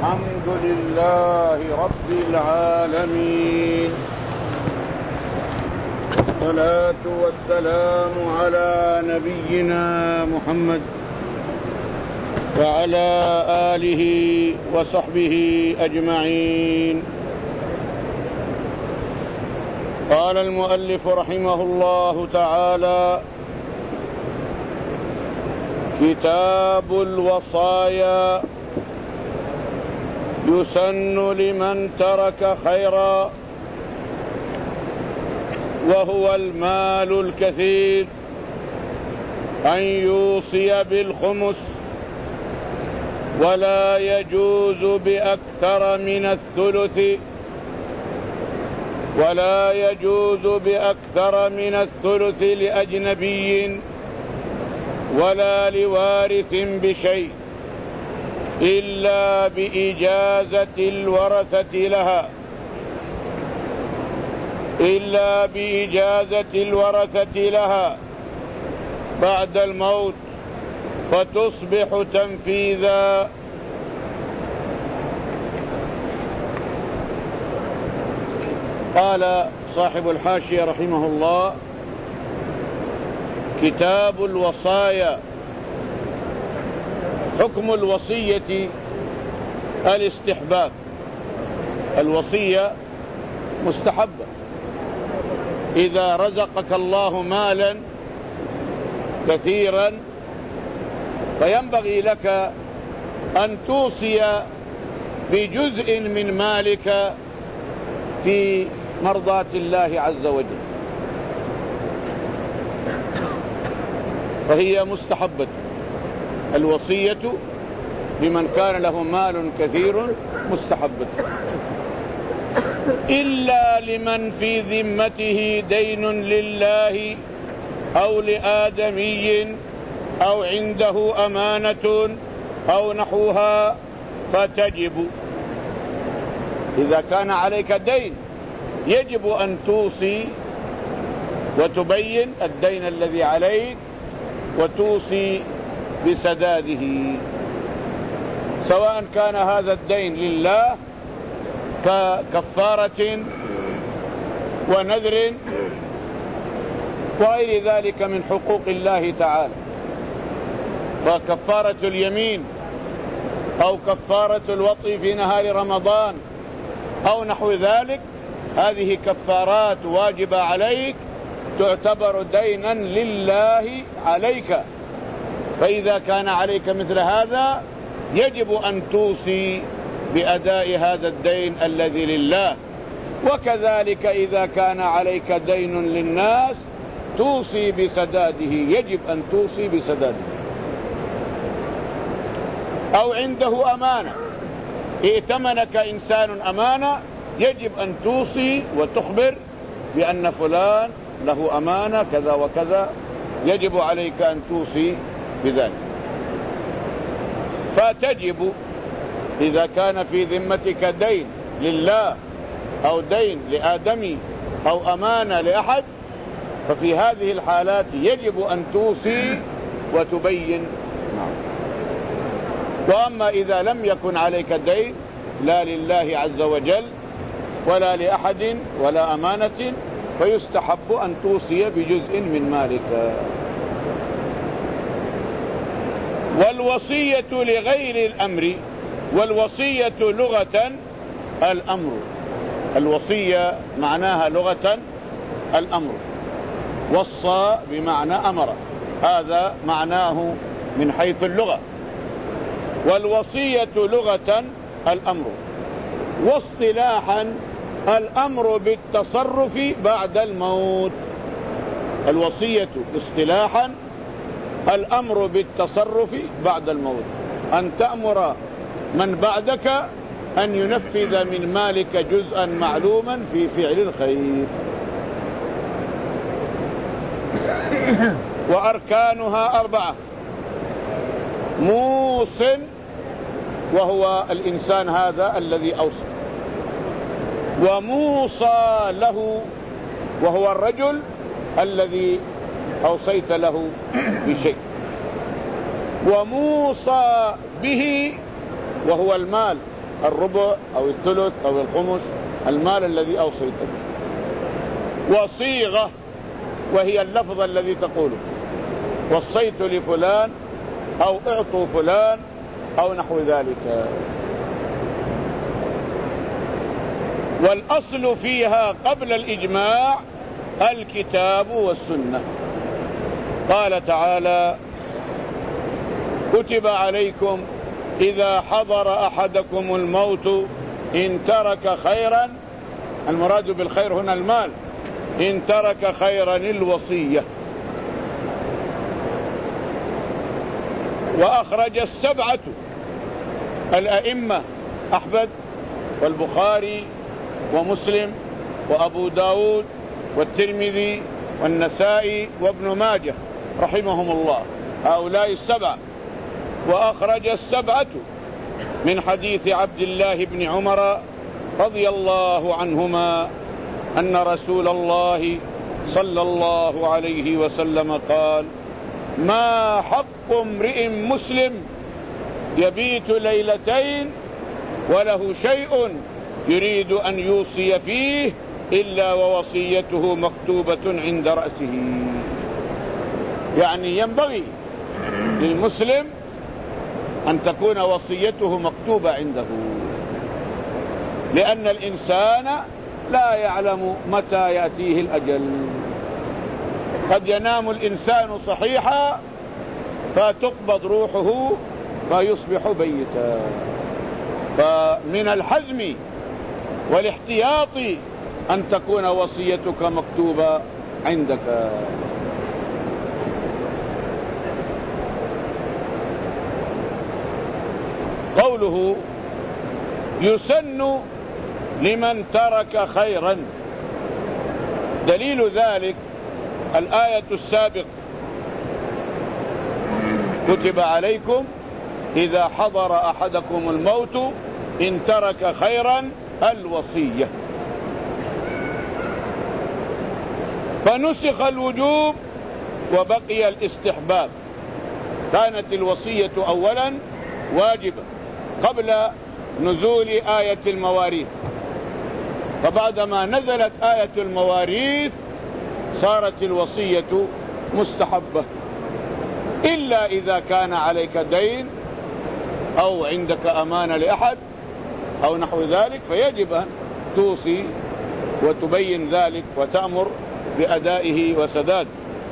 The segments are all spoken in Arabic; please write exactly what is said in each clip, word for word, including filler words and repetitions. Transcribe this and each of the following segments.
الحمد لله رب العالمين، والصلاة والسلام على نبينا محمد وعلى آله وصحبه أجمعين. قال المؤلف رحمه الله تعالى: كتاب الوصايا. يسن لمن ترك خيرا وهو المال الكثير أن يوصي بالخمس، ولا يجوز بأكثر من الثلث ولا يجوز بأكثر من الثلث لأجنبي ولا لوارث بشيء إلا بإجازة الورثة لها إلا بإجازة الورثة لها بعد الموت، فتصبح تنفيذا. قال صاحب الحاشية رحمه الله: كتاب الوصايا. حكم الوصية الاستحباب. الوصية مستحبة. إذا رزقك الله مالا كثيرا فينبغي لك أن توصي بجزء من مالك في مرضاة الله عز وجل، فهي مستحبة. الوصية لمن كان له مال كثير مستحبة، إلا لمن في ذمته دين لله أو لآدمي أو عنده أمانة أو نحوها فتجب. إذا كان عليك دين يجب أن توصي وتبين الدين الذي عليك وتوصي بسداده، سواء كان هذا الدين لله ككفارة ونذر وغير ذلك من حقوق الله تعالى، فكفارة اليمين أو كفارة الوطء في نهار رمضان أو نحو ذلك، هذه كفارات واجبة عليك تعتبر دينا لله عليك، فإذا كان عليك مثل هذا يجب أن توصي بأداء هذا الدين الذي لله. وكذلك إذا كان عليك دين للناس توصي بسداده، يجب أن توصي بسداده. أو عنده أمانة، ائتمنك إنسان أمانة، يجب أن توصي وتخبر بأن فلان له أمانة كذا وكذا، يجب عليك أن توصي بذلك. فتجب إذا كان في ذمتك دين لله أو دين لآدمي أو أمانة لأحد، ففي هذه الحالات يجب أن توصي وتبين. وأما إذا لم يكن عليك دين لا لله عز وجل ولا لأحد ولا أمانة، فيستحب أن توصي بجزء من مالك. والوصية لغير الأمر. والوصية لغة الأمر. الوصية معناها لغة الأمر، وصى بمعنى أمر، هذا معناه من حيث اللغة. والوصية لغة الأمر، واصطلاحا الأمر بالتصرف بعد الموت. الوصية اصطلاحا الأمر بالتصرف بعد الموت، أن تأمر من بعدك أن ينفذ من مالك جزءا معلوما في فعل الخير. وأركانها أربعة: موص، وهو الإنسان هذا الذي أوصى، وموصى له، وهو الرجل الذي أوصيت له بشيء، وموصى به وهو المال الربع أو الثلث أو الخمس المال الذي أوصيت به. وصيغة وهي اللفظ الذي تقوله وصيت لفلان أو اعطوا فلان أو نحو ذلك. والأصل فيها قبل الإجماع الكتاب والسنة. قال تعالى كتب عليكم إذا حضر أحدكم الموت إن ترك خيرا، المراد بالخير هنا المال، إن ترك خيرا الوصية. وأخرج السبعة الأئمة أحمد والبخاري ومسلم وأبو داود والترمذي والنسائي وابن ماجه رحمهم الله، هؤلاء السبعة. وأخرج السبعة من حديث عبد الله بن عمر رضي الله عنهما أن رسول الله صلى الله عليه وسلم قال ما حق امرئ مسلم يبيت ليلتين وله شيء يريد أن يوصي فيه إلا ووصيته مكتوبة عند رأسه. يعني ينبغي للمسلم أن تكون وصيته مكتوبة عنده، لأن الإنسان لا يعلم متى يأتيه الأجل. قد ينام الإنسان صحيحا فتقبض روحه فيصبح بيتا. فمن الحزم والاحتياط أن تكون وصيتك مكتوبة عندك. قوله يسن لمن ترك خيرا، دليل ذلك الآية السابقة كتب عليكم إذا حضر أحدكم الموت إن ترك خيرا الوصية. فنسخ الوجوب وبقي الاستحباب. كانت الوصية أولا واجبة قبل نزول آية المواريث، فبعدما نزلت آية المواريث صارت الوصية مستحبة، إلا إذا كان عليك دين أو عندك أمانة لأحد أو نحو ذلك، فيجب أن توصي وتبين ذلك وتأمر بأدائه وسداد.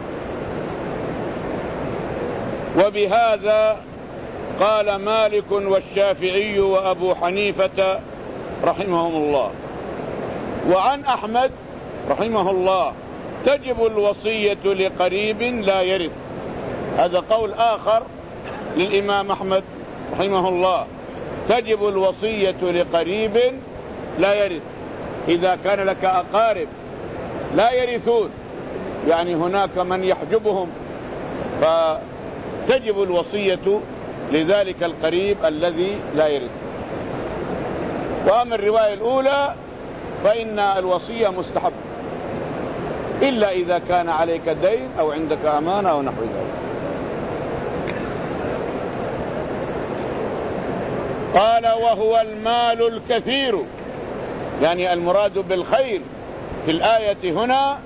وبهذا قال مالك والشافعي وأبو حنيفة رحمهم الله. وعن أحمد رحمه الله تجب الوصية لقريب لا يرث. هذا قول آخر للإمام أحمد رحمه الله، تجب الوصية لقريب لا يرث. إذا كان لك أقارب لا يرثون، يعني هناك من يحجبهم، فتجب الوصية لذلك القريب الذي لا يرث. وأما الرواية الأولى فإن الوصية مستحب، إلا إذا كان عليك دين أو عندك أمانة أو نحو ذلك. قال وهو المال الكثير، يعني المراد بالخير في الآية هنا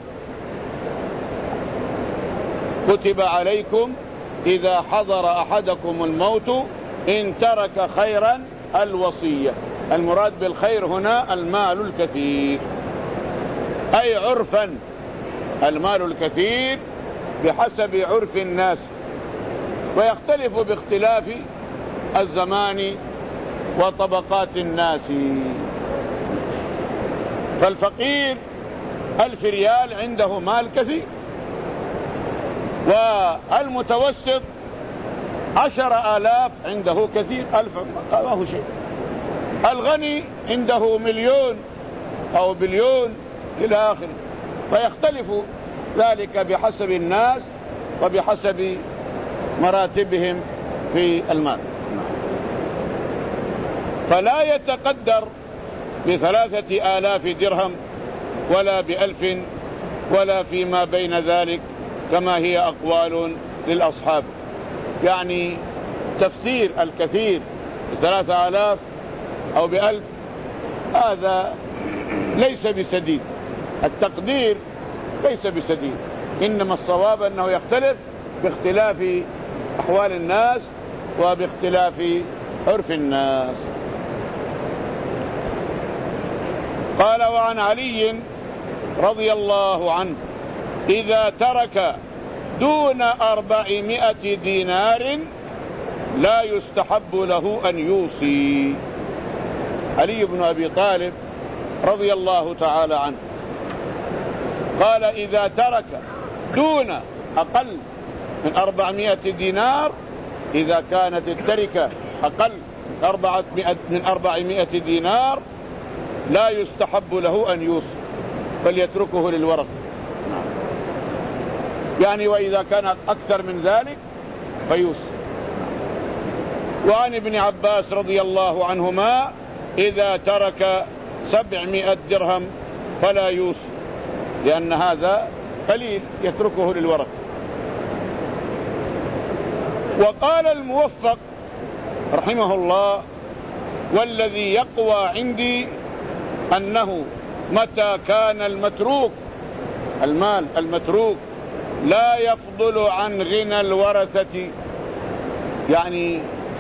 كتب عليكم إذا حضر أحدكم الموت إن ترك خيرا الوصية. المراد بالخير هنا المال الكثير، أي عرفا المال الكثير بحسب عرف الناس، ويختلف باختلاف الزمان وطبقات الناس. فالفقير ألف ريال عنده مال كثير، والمتوسط عشر آلاف عنده كثير، ألف ما هو شيء. الغني عنده مليون أو بليون إلى آخره، فيختلف ذلك بحسب الناس وبحسب مراتبهم في المال. فلا يتقدر بثلاثة آلاف درهم ولا بألف ولا فيما بين ذلك كما هي أقوال للأصحاب. يعني تفسير الكثير بثلاثة آلاف أو بألف، هذا ليس بسديد، التقدير ليس بسديد، إنما الصواب أنه يختلف باختلاف أحوال الناس وباختلاف عرف الناس. قال: وعن علي رضي الله عنه: إذا ترك دون أربعمائة دينار لا يستحب له أن يوصي. علي بن أبي طالب رضي الله تعالى عنه قال: إذا ترك دون أقل من أربعمائة دينار، إذا كانت التركة أقل من أربعمائة دينار لا يستحب له أن يوصي، بل يتركه للورثة. يعني وإذا كان أكثر من ذلك فيوصي. وعن ابن عباس رضي الله عنهما: إذا ترك سبعمائة درهم فلا يوصي، لأن هذا قليل، يتركه للورثة. وقال الموفق رحمه الله: والذي يقوى عندي أنه متى كان المتروك المال المتروك لا يفضل عن غنى الورثة، يعني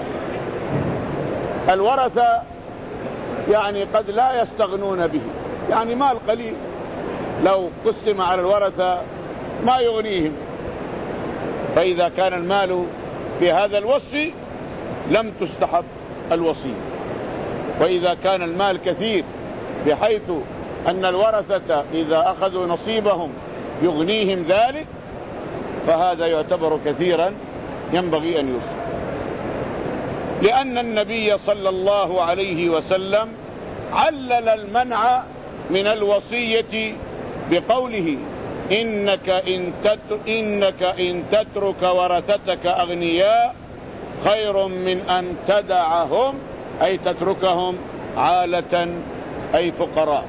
الورثة يعني قد لا يستغنون به، يعني مال قليل لو قسم على الورثة ما يغنيهم، فإذا كان المال بهذا الوصف لم تستحب الوصية. وإذا كان المال كثير بحيث أن الورثة إذا أخذوا نصيبهم يغنيهم ذلك، فهذا يعتبر كثيرا ينبغي أن يوصي، لأن النبي صلى الله عليه وسلم علل المنع من الوصية بقوله: إنك إن, إنك إن تترك ورثتك أغنياء خير من أن تدعهم، أي تتركهم عالة أي فقراء.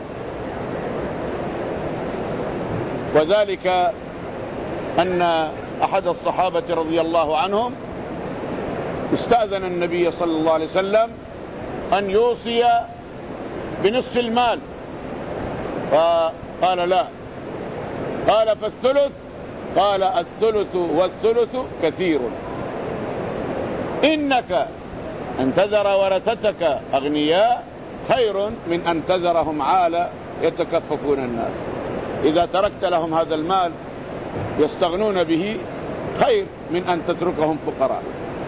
وذلك أن أحد الصحابة رضي الله عنهم استأذن النبي صلى الله عليه وسلم أن يوصي بنصف المال، فقال لا. قال: فالثلث؟ قال: الثلث والثلث كثير. إنك أن تذر ورثتك أغنياء خير من أن تذرهم عالة يتكففون الناس. إذا تركت لهم هذا المال يستغنون به خير من أن تتركهم فقراء.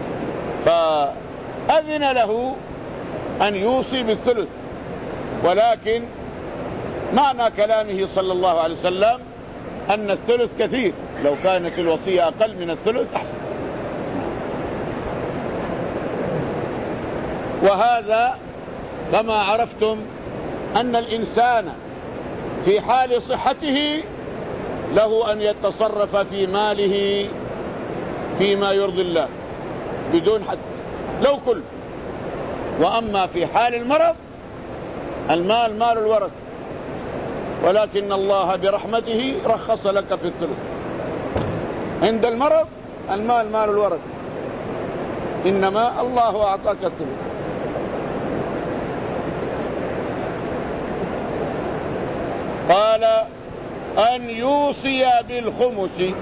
فأذن له أن يوصي بالثلث، ولكن معنى كلامه صلى الله عليه وسلم أن الثلث كثير، لو كانت الوصية أقل من الثلث أحسن. وهذا كما عرفتم أن الإنسان في حال صحته له أن يتصرف في ماله فيما يرضي الله بدون حد لو كل. وأما في حال المرض المال مال الورث، ولكن الله برحمته رخص لك في الثلث. عند المرض المال مال الورث، إنما الله أعطاك الثلث. قال: أن يوصي بالخمس.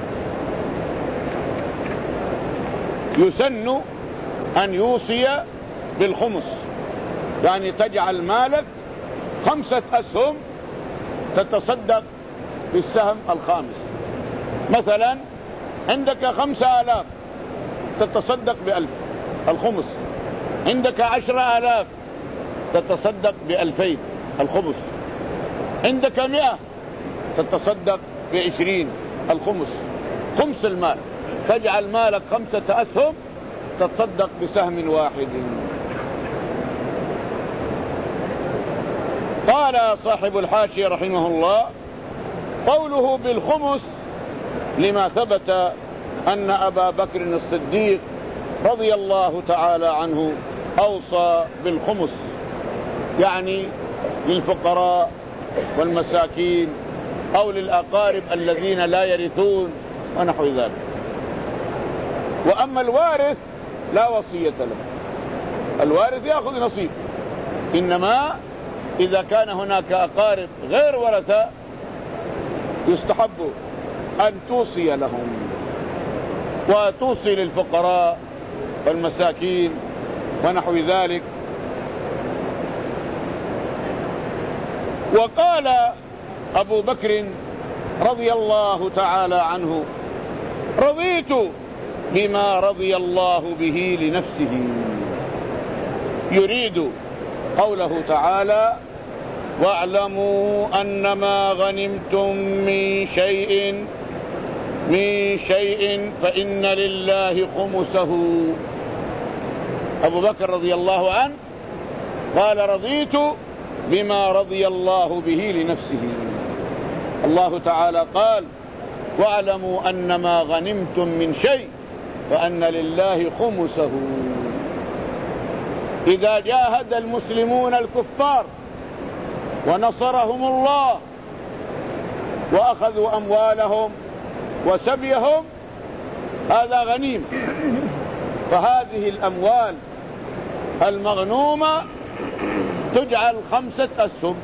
يسن أن يوصي بالخمس، يعني تجعل مالك خمسة أسهم تتصدق بالسهم الخامس. مثلا عندك خمسة آلاف تتصدق بألف الخمس، عندك عشرة آلاف تتصدق بألفين الخمس، عندك مئة تتصدق بعشرين الخمس. خمس المال، تجعل مالك خمسة أسهم تتصدق بسهم واحد. قال صاحب الحاشية رحمه الله: قوله بالخمس لما ثبت أن أبا بكر الصديق رضي الله تعالى عنه أوصى بالخمس، يعني للفقراء والمساكين أو للأقارب الذين لا يرثون ونحو ذلك. وأما الوارث لا وصية له، الوارث يأخذ نصيب إنما إذا كان هناك أقارب غير ورثة يستحب أن توصي لهم، وتوصي للفقراء والمساكين ونحو ذلك. وقال أبو بكر رضي الله تعالى عنه: رضيت بما رضي الله به لنفسه، يريد قوله تعالى: واعلموا أنما غنمتم من شيء من شيء فإن لله خمسه. أبو بكر رضي الله عنه قال: رضيت بما رضي الله به لنفسه. الله تعالى قال: واعلموا أنما غنمتم من شيء فأن لله خمسه. إذا جاهد المسلمون الكفار ونصرهم الله وأخذوا أموالهم وسبيهم، هذا غنيم. فهذه الأموال المغنومة تجعل خمسة أسهم،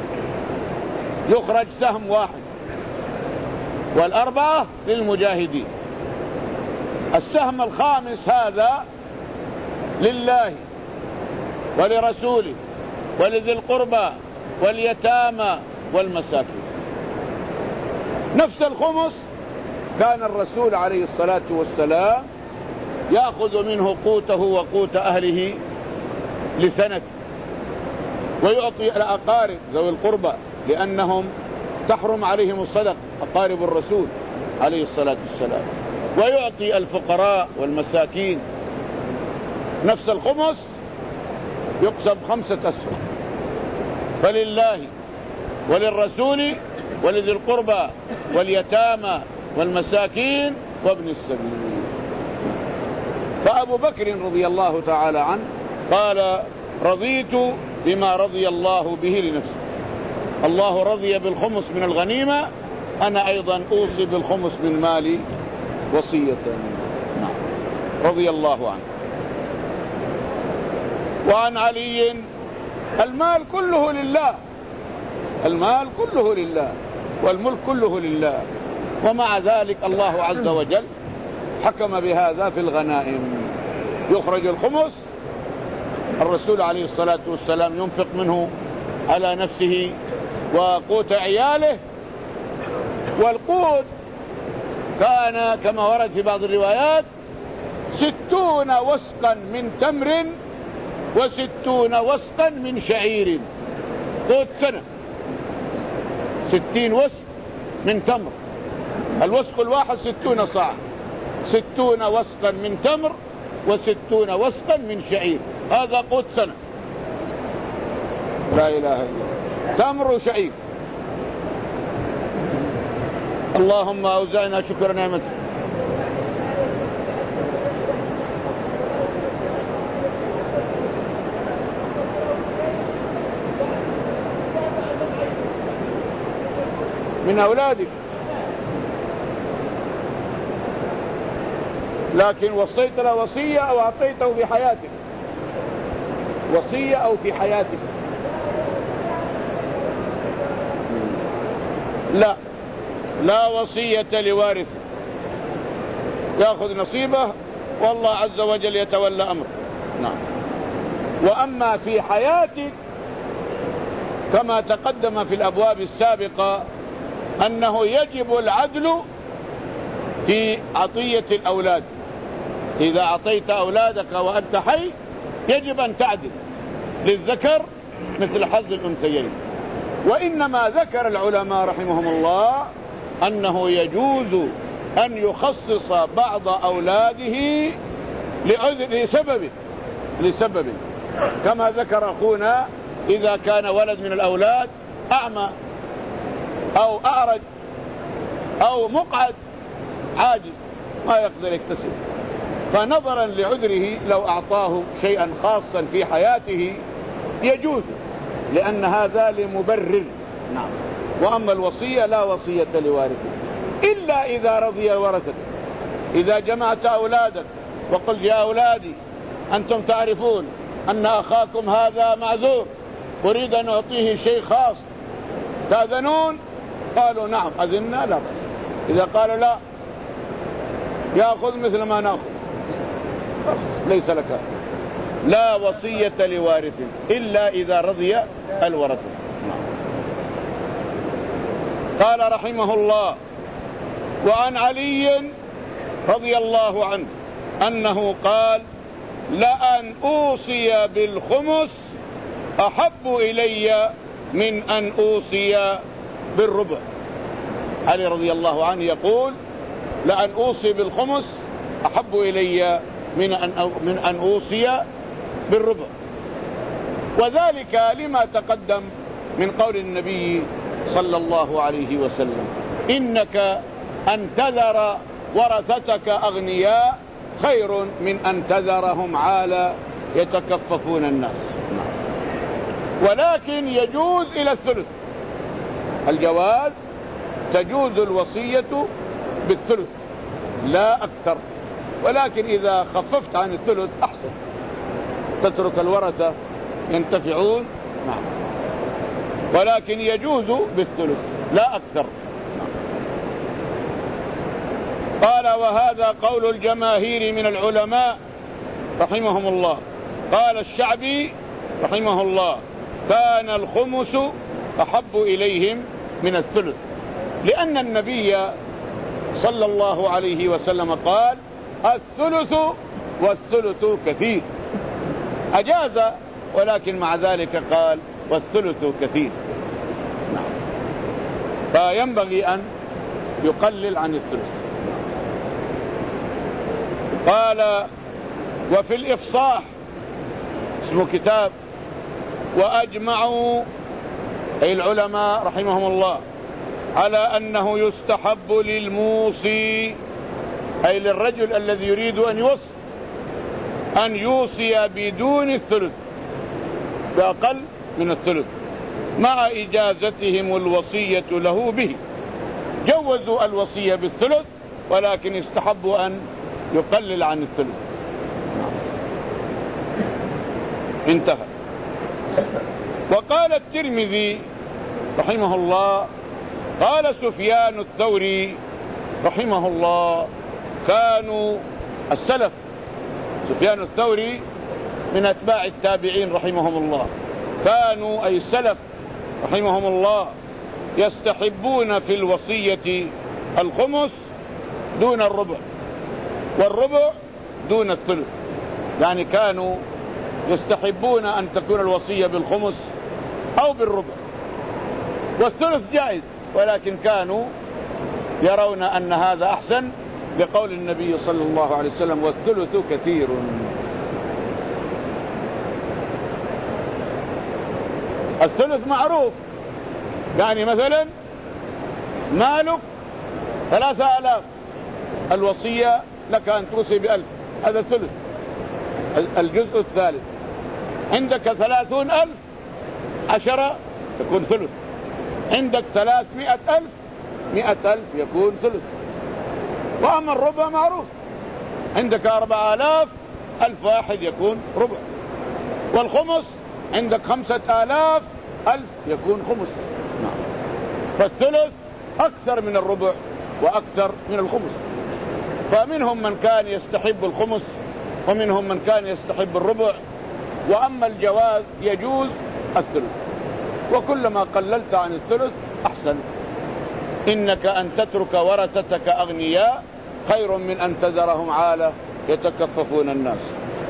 يخرج سهم واحد، والأربعة للمجاهدين. السهم الخامس هذا لله ولرسوله ولذي القربى واليتامى والمساكين. نفس الخمس كان الرسول عليه الصلاة والسلام يأخذ منه قوته وقوت أهله لسنة، ويعطي الأقارب ذوي القربى لأنهم تحرم عليهم الصدق، أقارب الرسول عليه الصلاة والسلام، ويعطي الفقراء والمساكين. نفس الخمس يقسم خمسة أسهم، فلله وللرسول ولذي القربى واليتامى والمساكين وابن السبيل. فأبو بكر رضي الله تعالى عنه قال: رضيت بما رضي الله به لنفسه. الله رضي بالخمس من الغنيمة، أنا أيضا أوصي بالخمس من مالي وصية. نعم. رضي الله عنه. وعن علي: المال كله لله، المال كله لله، والملك كله لله، ومع ذلك الله عز وجل حكم بهذا في الغنائم. يخرج الخمس، الرسول عليه الصلاة والسلام ينفق منه على نفسه وقوت عياله، والقوت كان كما ورد في بعض الروايات ستون وسقا من تمر وستون وسقا من شعير. قوت سنة ستين وسق من تمر، الوسق الواحد ستون صاع، ستون وسقا من تمر وستون وسقا من شعير، هذا قوت سنة. لا إله إلا الله. تمر وشعير. اللهم أوزعنا شكر نعمتك. من أولادك، لكن وصيت له وصية أو أعطيته في حياتك، وصية أو في حياتك. لا، لا وصية لوارث، يأخذ نصيبه والله عز وجل يتولى أمره. نعم. وأما في حياتك كما تقدم في الأبواب السابقة أنه يجب العدل في عطية الأولاد. إذا أعطيت أولادك وأنت حي يجب أن تعدل، للذكر مثل حظ الأنثيين. وإنما ذكر العلماء رحمهم الله أنه يجوز أن يخصص بعض أولاده لسبب لسبب كما ذكر أخونا: إذا كان ولد من الأولاد أعمى أو أعرج أو مقعد عاجز ما يقدر يكتسب، فنظرا لعذره لو أعطاه شيئا خاصا في حياته يجوز، لأن هذا لمبرر. نعم. وأما الوصية لا وصية لوارثه إلا إذا رضي ورثته. إذا جمعت أولادك وقلت: يا أولادي أنتم تعرفون أن أخاكم هذا معذور أريد أن أعطيه شيء خاص تأذنون؟ قالوا نعم أذنا لا بأس. إذا قالوا لا يأخذ مثل ما نأخذ، ليس لك. لا وصية لوارث إلا إذا رضي الورثة. قال رحمه الله: وعن علي رضي الله عنه أنه قال: لأن أوصي بالخمس أحب إلي من أن أوصي بالربع. علي رضي الله عنه يقول: لأن أوصي بالخمس أحب إلي من أن من أن أوصي بالربع، وذلك لما تقدم من قول النبي صلى الله عليه وسلم: إنك أن تذر ورثتك أغنياء خير من أن تذرهم عالة يتكففون الناس. ولكن يجوز إلى الثلث، الجواز تجوز الوصية بالثلث لا أكثر، ولكن إذا خففت عن الثلث أحسن، تترك الورثة ينتفعون. نعم. ولكن يجوز بالثلث لا أكثر. قال: وهذا قول الجماهير من العلماء رحمهم الله. قال الشعبي رحمه الله: كان الخمس أحب إليهم من الثلث، لأن النبي صلى الله عليه وسلم قال: الثلث والثلث كثير. أجاز، ولكن مع ذلك قال: والثلث كثير. فينبغي أن يقلل عن الثلث. قال: وفي الإفصاح، اسمه كتاب، وأجمعوا أي العلماء رحمهم الله على أنه يستحب للموصي أي للرجل الذي يريد أن يوصي أن يوصي بدون الثلث، بأقل من الثلث، مع إجازتهم الوصية له به. جوزوا الوصية بالثلث، ولكن استحبوا أن يقلل عن الثلث. انتهى. وقال الترمذي رحمه الله: قال سفيان الثوري رحمه الله: كانوا السلف، سفيان الثوري من أتباع التابعين رحمهم الله، كانوا أي السلف رحمهم الله يستحبون في الوصية الخمس دون الربع، والربع دون الثلث. يعني كانوا يستحبون أن تكون الوصية بالخمس أو بالربع، والثلث جائز، ولكن كانوا يرون أن هذا أحسن بقول النبي صلى الله عليه وسلم: والثلث كثير. الثلث معروف، يعني مثلا مالك ثلاثة آلاف، الوصية لك أن توصي بألف، هذا الثلث، الجزء الثالث. عندك ثلاثون ألف، عشرة يكون ثلث. عندك ثلاثمائة ألف، مئة ألف يكون ثلث. وأما الربع معروف، عندك أربعة آلاف، ألف واحد يكون ربع. والخمس عندك خمسة آلاف، ألف يكون خمس. فالثلث أكثر من الربع وأكثر من الخمس. فمنهم من كان يستحب الخمس، ومنهم من كان يستحب الربع. وأما الجواز يجوز الثلث، وكلما قللت عن الثلث أحسن. إنك أن تترك ورثتك أغنياء خير من أن تذرهم عالة يتكففون الناس.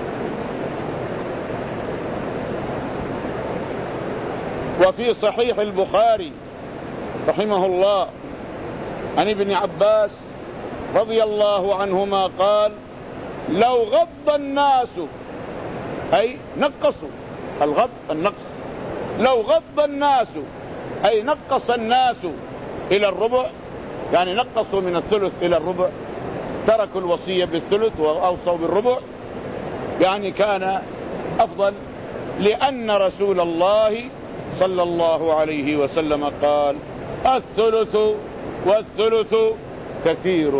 وفي صحيح البخاري رحمه الله عن ابن عباس رضي الله عنهما قال: لو غض الناس، أي نقصوا، الغض النقص، لو غض الناس أي نقص الناس إلى الربع، يعني نقصوا من الثلث إلى الربع، تركوا الوصية بالثلث وأوصوا بالربع، يعني كان أفضل، لأن رسول الله صلى الله عليه وسلم قال: الثلث والثلث كثير.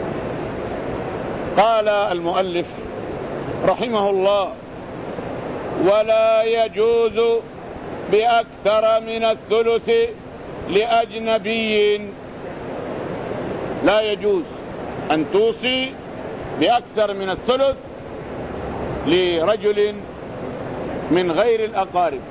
قال المؤلف رحمه الله: ولا يجوز بأكثر من الثلث لأجنبي. لا يجوز أن توصي بأكثر من الثلث لرجل من غير الأقارب.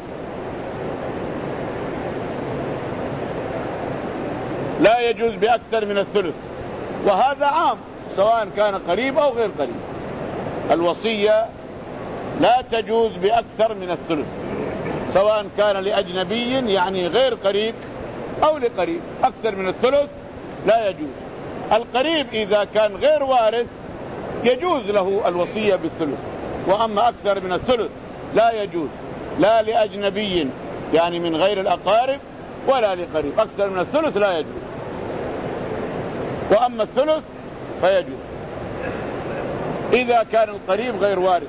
لا يجوز بأكثر من الثلث، وهذا عام سواء كان قريب أو غير قريب. الوصية لا تجوز بأكثر من الثلث سواء كان لأجنبي يعني غير قريب أو لقريب. أكثر من الثلث لا يجوز. القريب إذا كان غير وارث يجوز له الوصية بالثلث، وأما أكثر من الثلث لا يجوز لا لأجنبي يعني من غير الأقارب ولا لقريب. أكثر من الثلث لا يجوز، وأما الثلث فيجوز إذا كان القريب غير وارث.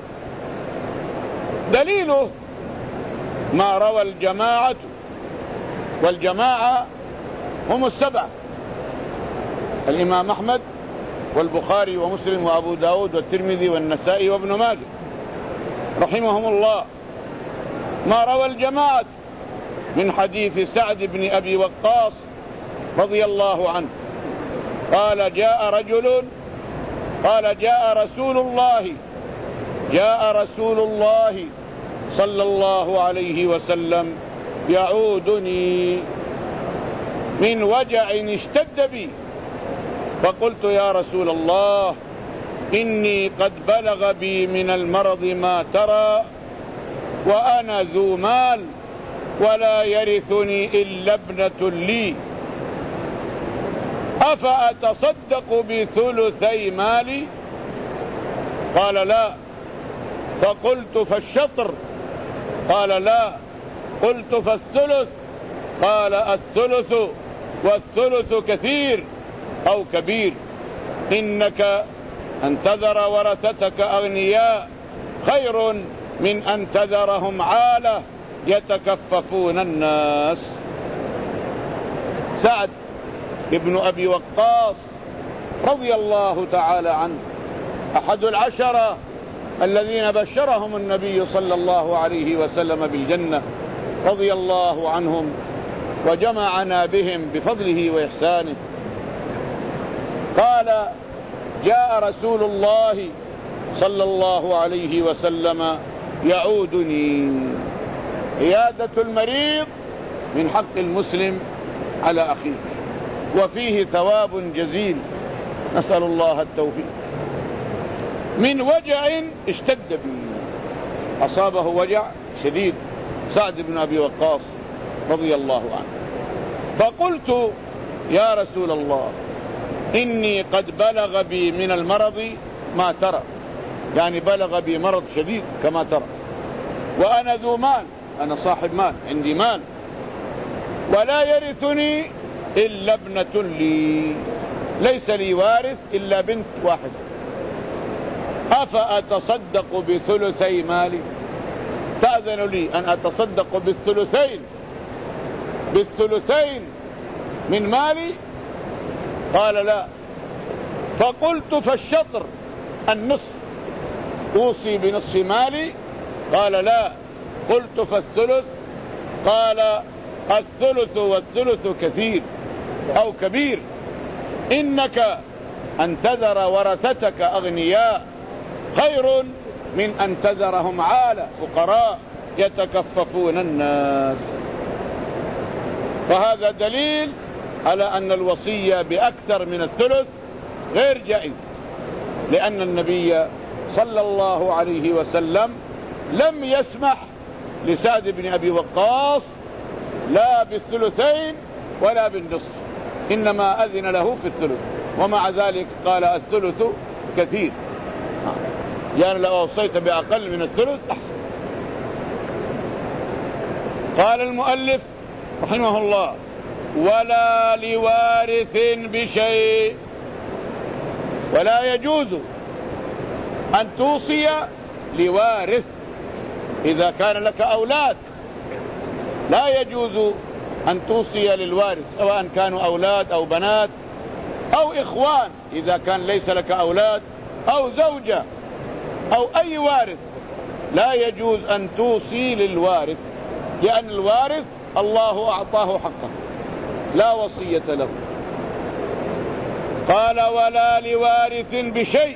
دليله ما روى الجماعة، والجماعة هم السبعة: الإمام أحمد والبخاري ومسلم وأبو داود والترمذي والنسائي وابن ماجه رحمهم الله. ما روى الجماعة من حديث سعد بن أبي وقاص رضي الله عنه قال جاء رجل قال جاء رسول الله جاء رسول الله صلى الله عليه وسلم يعودني من وجع اشتد بي، فقلت يا رسول الله إني قد بلغ بي من المرض ما ترى، وأنا ذو مال ولا يرثني إلا ابنة لي، أفأتصدق بثلثي مالي؟ قال لا. فقلت فالشطر؟ قال لا. قلت فالثلث؟ قال الثلث، والثلث كثير أو كبير. إنك أن تذر ورثتك أغنياء خير من أن تذرهم عالة يتكففون الناس. سعد ابن أبي وقاص رضي الله تعالى عنه أحد العشرة الذين بشرهم النبي صلى الله عليه وسلم بالجنة، رضي الله عنهم وجمعنا بهم بفضله وإحسانه. قال جاء رسول الله صلى الله عليه وسلم يعودني. عيادة المريض من حق المسلم على أخيه، وفيه ثواب جزيل، نسأل الله التوفيق. من وجع اشتد بي، أصابه وجع شديد سعد بن أبي وقاص رضي الله عنه. فقلت يا رسول الله إني قد بلغ بي من المرض ما ترى، يعني بلغ بي مرض شديد كما ترى، وأنا ذو مال، أنا صاحب مال، عندي مال، ولا يرثني إلا ابنة لي، ليس لي وارث إلا بنت واحدة، أفأتصدق بثلثي مالي؟ تأذن لي أن أتصدق بالثلثين بالثلثين من مالي؟ قال لا. فقلت فالشطر؟ النصف، أوصي بنصف مالي؟ قال لا. قلت فالثلث؟ قال الثلث، والثلث كثير أو كبير. إنك أن تذر ورثتك أغنياء خير من أن تذرهم عالة فقراء يتكففون الناس. فهذا دليل على أن الوصية بأكثر من الثلث غير جائز، لأن النبي صلى الله عليه وسلم لم يسمح لسعد بن أبي وقاص لا بالثلثين ولا بالنصف، إنما أذن له في الثلث، ومع ذلك قال الثلث كثير، يعني لو أوصيت بأقل من الثلث أحسن. قال المؤلف رحمه الله ولا لوارث بشيء، ولا يجوز أن توصي لوارث إذا كان لك أولاد، لا يجوز أن توصي للوارث سواء كانوا أولاد أو بنات أو إخوان، إذا كان ليس لك أولاد أو زوجة أو أي وارث لا يجوز أن توصي للوارث، لأن الوارث الله أعطاه حقه لا وصية له. قال ولا لوارث بشيء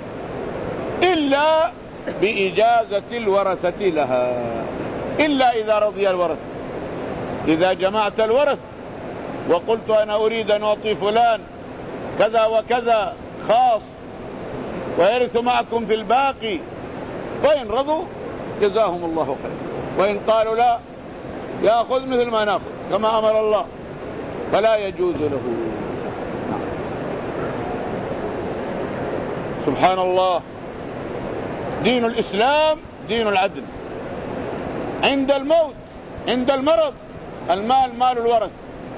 إلا بإجازة الورثة لها، إلا إذا رضي الورث. إذا جمعت الورث وقلت أنا أريد أن أعطي فلان كذا وكذا خاص ويرث معكم في الباقي، فإن رضوا جزاهم الله خير، وإن قالوا لا يأخذ مثل ما نأخذ كما أمر الله، فلا يجوز له. سبحان الله، دين الإسلام دين العدل. عند الموت، عند المرض، المال مال الورث،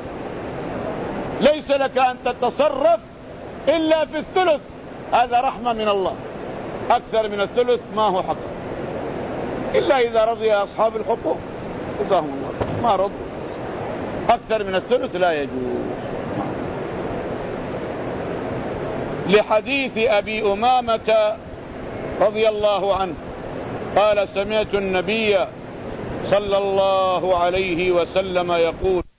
ليس لك أن تتصرف إلا في الثلث، هذا رحمة من الله. أكثر من الثلث ما هو حق، إلا إذا رضي أصحاب الحقوق جزاهم الله، ما رضوا أكثر من الثلث لا يجوز. لحديث أبي أمامة رضي الله عنه قال سمعت النبي صلى الله عليه وسلم يقول